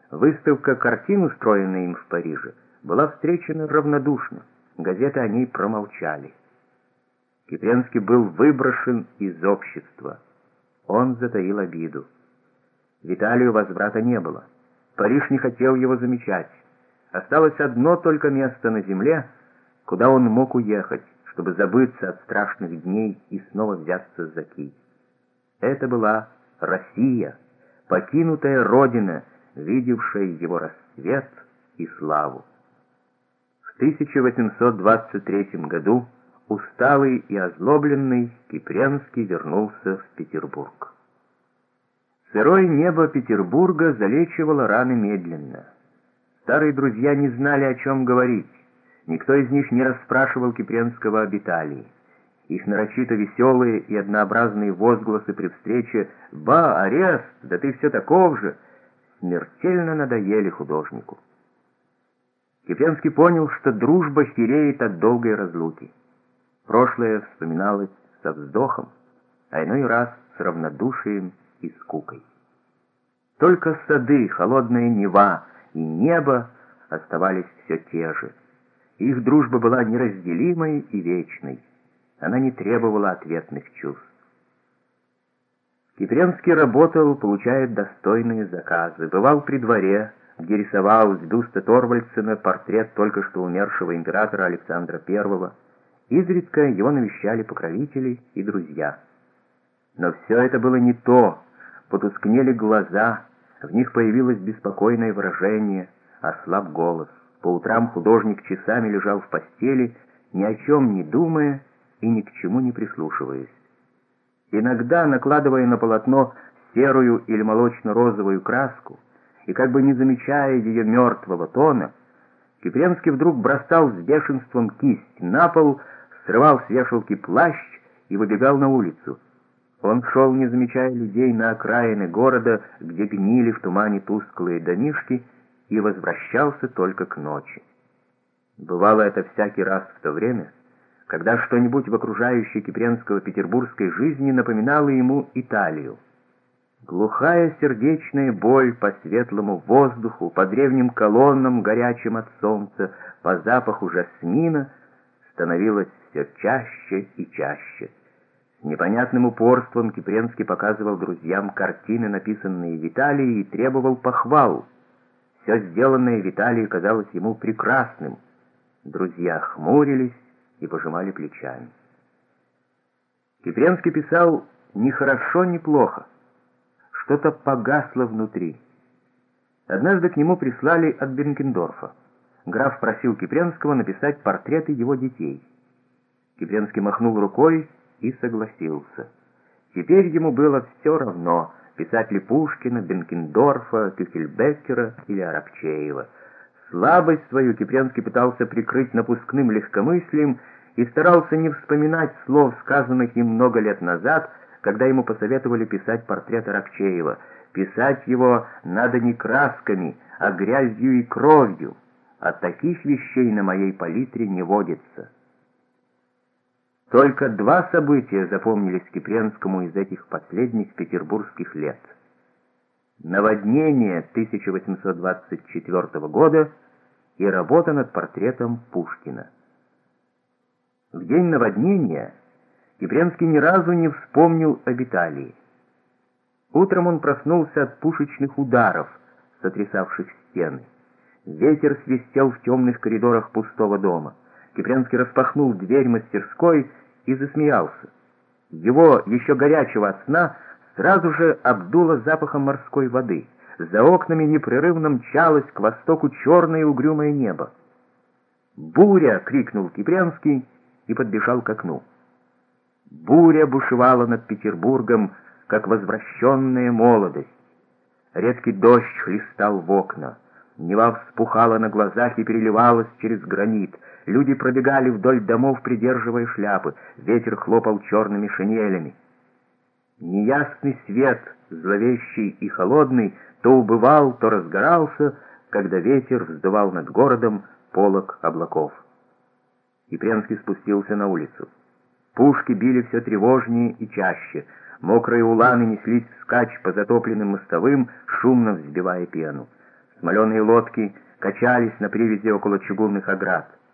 Выставка картин, устроенная им в Париже, была встречена равнодушно. Газеты о ней промолчали. Кипренский был выброшен из общества. Он затаил обиду. В Италию возврата не было. Париж не хотел его замечать. Осталось одно только место на земле, куда он мог уехать, чтобы забыться от страшных дней и снова взяться за кий. Это была Россия, покинутая родина, видевшая его расцвет и славу. В 1823 году, усталый и озлобленный, Кипренский вернулся в Петербург. Сырое небо Петербурга залечивало раны медленно. Старые друзья не знали, о чем говорить. Никто из них не расспрашивал Кипренского об Италии. Их нарочито веселые и однообразные возгласы при встрече «Ба, арест, да ты все таков же!» смертельно надоели художнику. Кипренский понял, что дружба хереет от долгой разлуки. Прошлое вспоминалось со вздохом, а иной раз с равнодушием и скукой. Только сады, холодная Нева и небо оставались все те же. Их дружба была неразделимой и вечной. Она не требовала ответных чувств. Кипренский работал, получая достойные заказы. Бывал при дворе, где рисовал с бюста Торвальдсена портрет только что умершего императора Александра I. Изредка его навещали покровители и друзья. Но все это было не то. Потускнели глаза, в них появилось беспокойное выражение, ослаб голос. По утрам художник часами лежал в постели, ни о чем не думая и ни к чему не прислушиваясь. Иногда, накладывая на полотно серую или молочно-розовую краску, и как бы не замечая ее мертвого тона, Кипренский вдруг бросал с бешенством кисть на пол, срывал с вешалки плащ и выбегал на улицу. Он шел, не замечая людей, на окраины города, где гнили в тумане тусклые домишки, и возвращался только к ночи. Бывало это всякий раз в то время, когда что-нибудь в окружающей Кипренского петербургской жизни напоминало ему Италию. Глухая сердечная боль по светлому воздуху, по древним колоннам, горячим от солнца, по запаху жасмина, становилась все чаще и чаще. С непонятным упорством Кипренский показывал друзьям картины, написанные в Италии, и требовал похвал. Все сделанное в Италии казалось ему прекрасным. Друзья хмурились и пожимали плечами. Кипренский писал ни хорошо, ни плохо. Что-то погасло внутри. Однажды к нему прислали от Бенкендорфа. Граф просил Кипренского написать портреты его детей. Кипренский махнул рукой и согласился. Теперь ему было все равно, писать ли Пушкина, Бенкендорфа, Кюхельбеккера или Аракчеева. Слабость свою Кипренский пытался прикрыть напускным легкомыслием и старался не вспоминать слов, сказанных им много лет назад, когда ему посоветовали писать портрет Аракчеева. Писать его надо не красками, а грязью и кровью. А таких вещей на моей палитре не водится. Только два события запомнились Кипренскому из этих последних петербургских лет. Наводнение 1824 года и работа над портретом Пушкина. В день наводнения Кипренский ни разу не вспомнил об Италии. Утром он проснулся от пушечных ударов, сотрясавших стены. Ветер свистел в темных коридорах пустого дома. Кипренский распахнул дверь мастерской и засмеялся. Его, еще горячего от сна, сразу же обдуло запахом морской воды. За окнами непрерывно мчалось к востоку черное угрюмое небо. «Буря!» — крикнул Кипренский и подбежал к окну. Буря бушевала над Петербургом, как возвращенная молодость. Редкий дождь хлестал в окна. Нева вспухала на глазах и переливалась через гранит. Люди пробегали вдоль домов, придерживая шляпы. Ветер хлопал черными шинелями. Неясный свет, зловещий и холодный, то убывал, то разгорался, когда ветер вздувал над городом полог облаков. Кипренский спустился на улицу. Пушки били все тревожнее и чаще. Мокрые уланы неслись вскачь по затопленным мостовым, шумно взбивая пену. Смоленые лодки качались на привязи около чугунных оград.